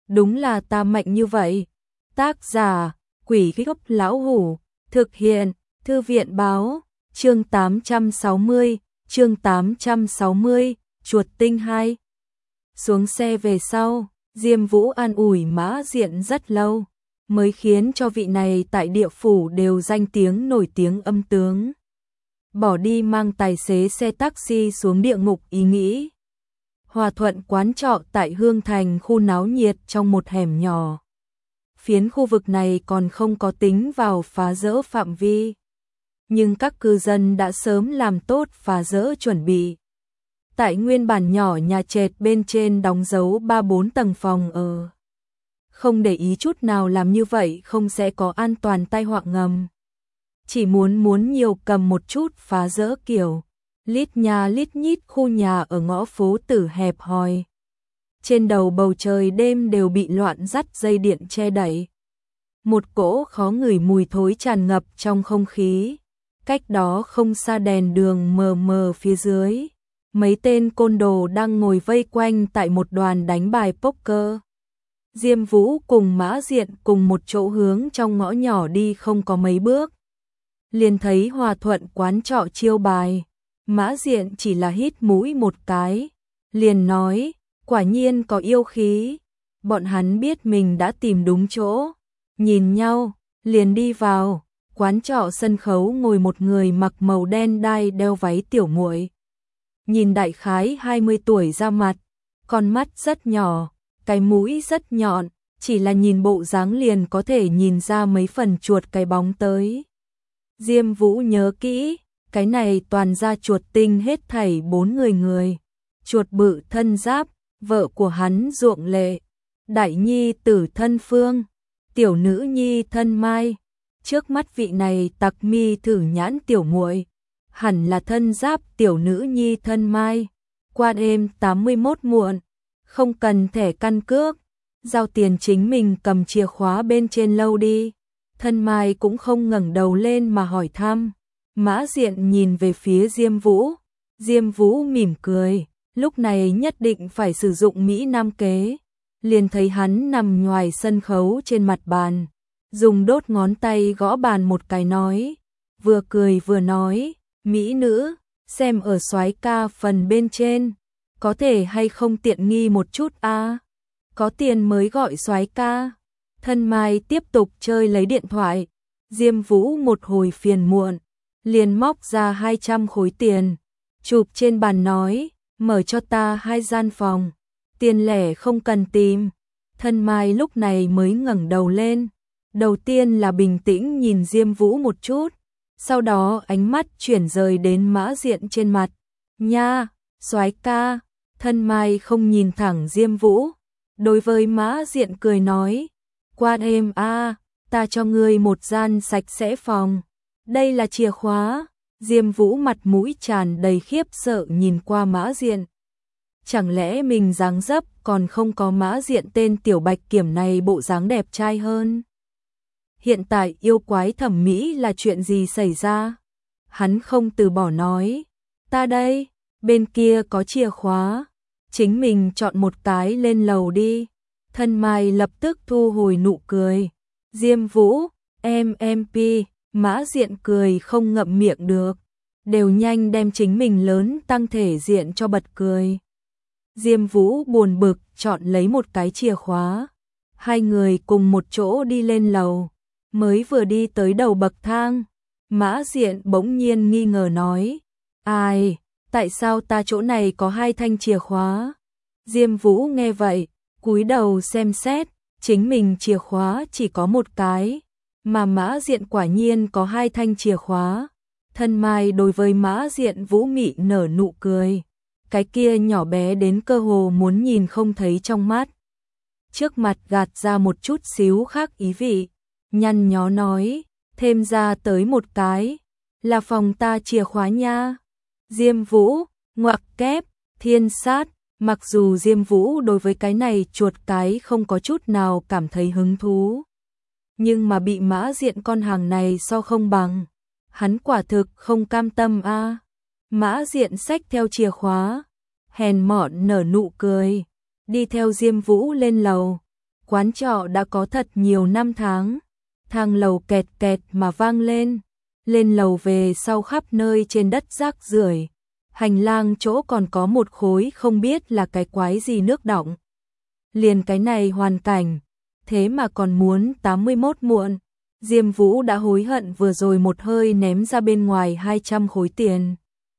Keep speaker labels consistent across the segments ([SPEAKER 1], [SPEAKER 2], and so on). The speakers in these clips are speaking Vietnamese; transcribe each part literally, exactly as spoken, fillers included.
[SPEAKER 1] đúng là ta mạnh như vậy. Tác giả, Quỷ Gốc Lão Hủ, thực hiện, Thư viện báo, chương tám trăm sáu mươi, chương tám trăm sáu mươi, chuột tinh hai. Xuống xe về sau, Diêm Vũ an ủi Mã Diện rất lâu, mới khiến cho vị này tại địa phủ đều danh tiếng nổi tiếng âm tướng. Bỏ đi mang tài xế xe taxi xuống địa ngục ý nghĩ. Hòa Thuận quán trọ tại Hương Thành, khu náo nhiệt trong một hẻm nhỏ. Phiến khu vực này còn không có tính vào phá dỡ phạm vi, nhưng các cư dân đã sớm làm tốt phá dỡ chuẩn bị. Tại nguyên bản nhỏ nhà trệt bên trên đóng dấu ba bốn tầng phòng ở. Không để ý chút nào làm như vậy không sẽ có an toàn tai họa ngầm. Chỉ muốn muốn nhiều cầm một chút phá dỡ kiểu lít nhà lít nhít khu nhà ở ngõ phố tử hẹp hòi. Trên đầu bầu trời đêm đều bị loạn dắt dây điện che đậy. Một cỗ khó ngửi mùi thối tràn ngập trong không khí. Cách đó không xa đèn đường mờ mờ phía dưới. Mấy tên côn đồ đang ngồi vây quanh tại một đoàn đánh bài poker. Diêm Vũ cùng Mã Diện cùng một chỗ hướng trong ngõ nhỏ đi không có mấy bước. Liền thấy Hòa Thuận quán trọ chiêu bài. Mã Diện chỉ là hít mũi một cái. Liền nói, quả nhiên có yêu khí. Bọn hắn biết mình đã tìm đúng chỗ. Nhìn nhau, liền đi vào. Quán trọ sân khấu ngồi một người mặc màu đen đai đeo váy tiểu muội. Nhìn đại khái hai mươi tuổi ra mặt, con mắt rất nhỏ, cái mũi rất nhọn, chỉ là nhìn bộ dáng liền có thể nhìn ra mấy phần chuột cái bóng tới. Diêm Vũ nhớ kỹ, cái này toàn ra chuột tinh hết thảy bốn người người. Chuột bự thân Giáp, vợ của hắn Ruộng Lệ, đại nhi tử thân Phương, tiểu nữ nhi thân Mai. Trước mắt vị này tặc mi thử nhãn tiểu muội, hẳn là thân Giáp tiểu nữ nhi thân Mai. Qua đêm tám mươi mốt muộn, không cần thẻ căn cước, giao tiền chính mình cầm chìa khóa bên trên lâu đi. Thân Mai cũng không ngẩng đầu lên mà hỏi thăm. Mã Diện nhìn về phía Diêm Vũ. Diêm Vũ mỉm cười, lúc này nhất định phải sử dụng Mỹ Nam kế. Liền thấy hắn nằm ngoài sân khấu trên mặt bàn, dùng đốt ngón tay gõ bàn một cái nói, vừa cười vừa nói, mỹ nữ, xem ở soái ca phần bên trên, có thể hay không tiện nghi một chút a? À? Có tiền mới gọi soái ca. Thân Mai tiếp tục chơi lấy điện thoại. Diêm Vũ một hồi phiền muộn, liền móc ra hai trăm khối tiền, chụp trên bàn nói, mở cho ta hai gian phòng, tiền lẻ không cần tìm. Thân Mai lúc này mới ngẩng đầu lên, đầu tiên là bình tĩnh nhìn Diêm Vũ một chút, sau đó ánh mắt chuyển rời đến Mã Diện trên mặt. Nha, soái ca. Thân Mai không nhìn thẳng Diêm Vũ, đối với Mã Diện cười nói, qua đêm a, ta cho ngươi một gian sạch sẽ phòng. Đây là chìa khóa. Diêm Vũ mặt mũi tràn đầy khiếp sợ nhìn qua Mã Diện. Chẳng lẽ mình dáng dấp còn không có Mã Diện tên tiểu bạch kiểm này bộ dáng đẹp trai hơn? Hiện tại yêu quái thẩm mỹ là chuyện gì xảy ra? Hắn không từ bỏ nói, ta đây, bên kia có chìa khóa, chính mình chọn một cái lên lầu đi. Thân Mai lập tức thu hồi nụ cười. Diêm Vũ, em em pi. Mã Diện cười không ngậm miệng được, đều nhanh đem chính mình lớn tăng thể diện cho bật cười. Diêm Vũ buồn bực chọn lấy một cái chìa khóa. Hai người cùng một chỗ đi lên lầu, mới vừa đi tới đầu bậc thang, Mã Diện bỗng nhiên nghi ngờ nói, ai, tại sao ta chỗ này có hai thanh chìa khóa? Diêm Vũ nghe vậy, cúi đầu xem xét, chính mình chìa khóa chỉ có một cái, mà Mã Diện quả nhiên có hai thanh chìa khóa. Thân Mai đối với Mã Diện Vũ mị nở nụ cười, cái kia nhỏ bé đến cơ hồ muốn nhìn không thấy trong mắt. Trước mặt gạt ra một chút xíu khác ý vị, nhăn nhó nói, thêm ra tới một cái, là phòng ta chìa khóa nha. Diêm Vũ, ngoặc kép, thiên sát. Mặc dù Diêm Vũ đối với cái này chuột cái không có chút nào cảm thấy hứng thú, nhưng mà bị Mã Diện con hàng này so không bằng, hắn quả thực không cam tâm a. À. Mã Diện xách theo chìa khóa, hèn mọn nở nụ cười, đi theo Diêm Vũ lên lầu. Quán trọ đã có thật nhiều năm tháng, thang lầu kẹt kẹt mà vang lên, lên lầu về sau khắp nơi trên đất rác rưởi, hành lang chỗ còn có một khối không biết là cái quái gì nước đọng. Liền cái này hoàn cảnh, thế mà còn muốn tám mươi mốt muộn. Diêm Vũ đã hối hận vừa rồi một hơi ném ra bên ngoài hai trăm khối tiền.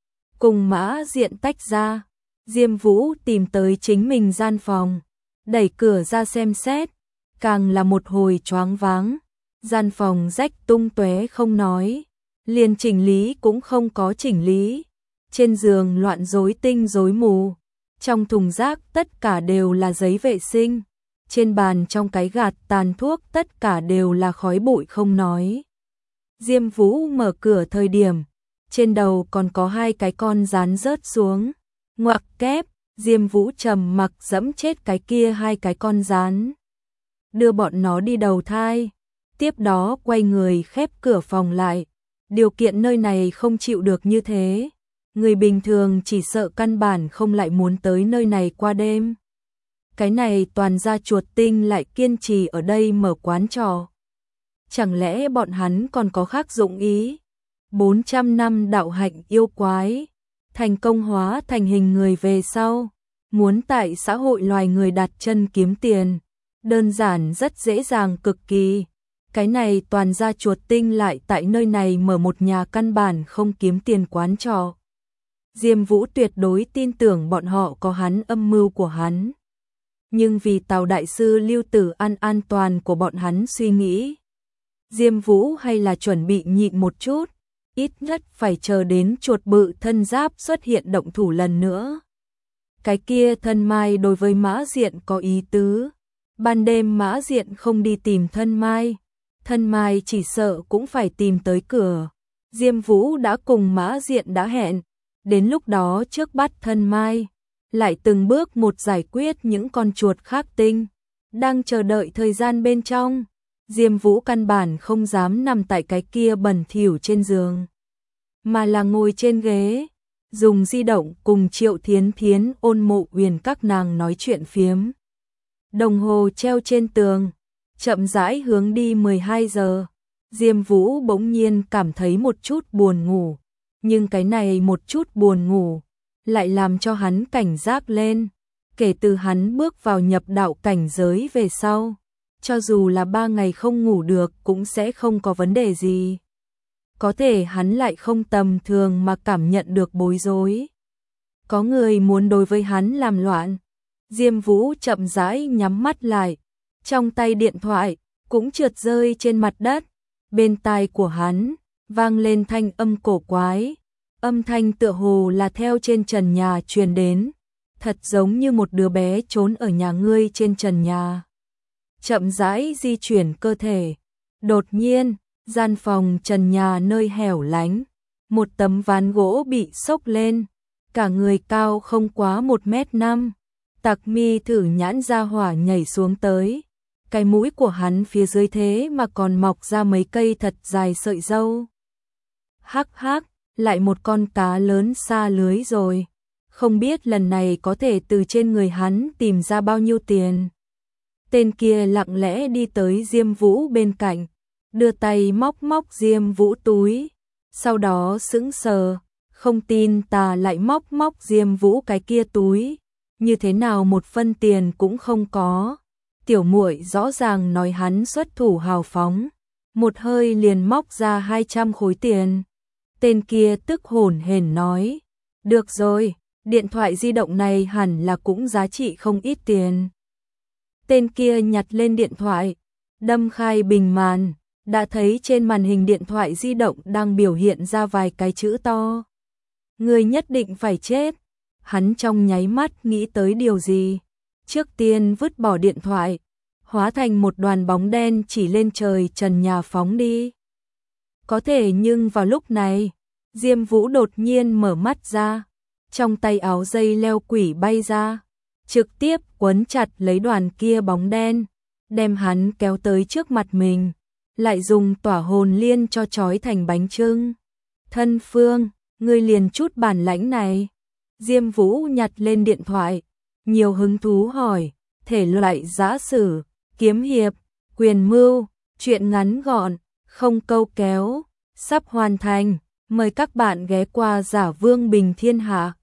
[SPEAKER 1] Cùng Mã Diện tách ra, Diêm Vũ tìm tới chính mình gian phòng, đẩy cửa ra xem xét, càng là một hồi choáng váng. Gian phòng rách tung tóe không nói, liền chỉnh lý cũng không có chỉnh lý. Trên giường loạn rối tinh rối mù, trong thùng rác tất cả đều là giấy vệ sinh, trên bàn trong cái gạt tàn thuốc tất cả đều là khói bụi không nói. Diêm Vũ mở cửa thời điểm, trên đầu còn có hai cái con rán rớt xuống, ngoặc kép. Diêm Vũ trầm mặc dẫm chết cái kia hai cái con rán, đưa bọn nó đi đầu thai, tiếp đó quay người khép cửa phòng lại. Điều kiện nơi này không chịu được như thế, người bình thường chỉ sợ căn bản không lại muốn tới nơi này qua đêm. Cái này toàn gia chuột tinh lại kiên trì ở đây mở quán trọ. Chẳng lẽ bọn hắn còn có khác dụng ý? bốn trăm năm đạo hạnh yêu quái, thành công hóa thành hình người về sau, muốn tại xã hội loài người đặt chân kiếm tiền, đơn giản rất dễ dàng cực kỳ. Cái này toàn gia chuột tinh lại tại nơi này mở một nhà căn bản không kiếm tiền quán trọ. Diêm Vũ tuyệt đối tin tưởng bọn họ có hắn âm mưu của hắn. Nhưng vì Tào đại sư Lưu Tử An an toàn của bọn hắn suy nghĩ, Diêm Vũ hay là chuẩn bị nhịn một chút, ít nhất phải chờ đến chuột bự thân giáp xuất hiện động thủ lần nữa. Cái kia thân mai đối với Mã Diện có ý tứ, ban đêm Mã Diện không đi tìm thân mai, thân mai chỉ sợ cũng phải tìm tới cửa. Diêm Vũ đã cùng Mã Diện đã hẹn, đến lúc đó trước bắt thân mai, lại từng bước một giải quyết những con chuột khác tinh, đang chờ đợi thời gian bên trong. Diêm Vũ căn bản không dám nằm tại cái kia bẩn thỉu trên giường, mà là ngồi trên ghế, dùng di động cùng Triệu Thiến Thiến Ôn Mộ Uyển các nàng nói chuyện phiếm. Đồng hồ treo trên tường, chậm rãi hướng đi mười hai giờ. Diêm Vũ bỗng nhiên cảm thấy một chút buồn ngủ, nhưng cái này một chút buồn ngủ lại làm cho hắn cảnh giác lên. Kể từ hắn bước vào nhập đạo cảnh giới về sau, cho dù là ba ngày không ngủ được cũng sẽ không có vấn đề gì. Có thể hắn lại không tầm thường mà cảm nhận được bối rối. Có người muốn đối với hắn làm loạn. Diêm Vũ chậm rãi nhắm mắt lại, trong tay điện thoại cũng trượt rơi trên mặt đất. Bên tai của hắn vang lên thanh âm cổ quái, âm thanh tựa hồ là theo trên trần nhà truyền đến, thật giống như một đứa bé trốn ở nhà ngươi trên trần nhà, chậm rãi di chuyển cơ thể. Đột nhiên, gian phòng trần nhà nơi hẻo lánh, một tấm ván gỗ bị xốc lên, cả người cao không quá một mét năm, Tặc Mi thử nhãn ra hỏa nhảy xuống tới. Cái mũi của hắn phía dưới thế mà còn mọc ra mấy cây thật dài sợi râu. Hắc hắc, lại một con cá lớn xa lưới rồi. Không biết lần này có thể từ trên người hắn tìm ra bao nhiêu tiền. Tên kia lặng lẽ đi tới Diêm Vũ bên cạnh, đưa tay móc móc Diêm Vũ túi, sau đó sững sờ, không tin tà lại móc móc Diêm Vũ cái kia túi, như thế nào một phân tiền cũng không có. Tiểu muội rõ ràng nói hắn xuất thủ hào phóng, một hơi liền móc ra hai trăm khối tiền. Tên kia tức hổn hển nói, được rồi, điện thoại di động này hẳn là cũng giá trị không ít tiền. Tên kia nhặt lên điện thoại, đâm khai bình màn, đã thấy trên màn hình điện thoại di động đang biểu hiện ra vài cái chữ to. Người nhất định phải chết. Hắn trong nháy mắt nghĩ tới điều gì, trước tiên vứt bỏ điện thoại, hóa thành một đoàn bóng đen chỉ lên trời trần nhà phóng đi. Có thể nhưng vào lúc này, Diêm Vũ đột nhiên mở mắt ra, trong tay áo dây leo quỷ bay ra, trực tiếp quấn chặt lấy đoàn kia bóng đen, đem hắn kéo tới trước mặt mình, lại dùng tỏa hồn liên cho trói thành bánh chưng. Thân Phương, ngươi liền chút bản lãnh này. Diêm Vũ nhặt lên điện thoại, nhiều hứng thú hỏi, thể loại giã sử, kiếm hiệp, quyền mưu, chuyện ngắn gọn, không câu kéo, sắp hoàn thành. Mời các bạn ghé qua Giả Vương Bình Thiên Hạ.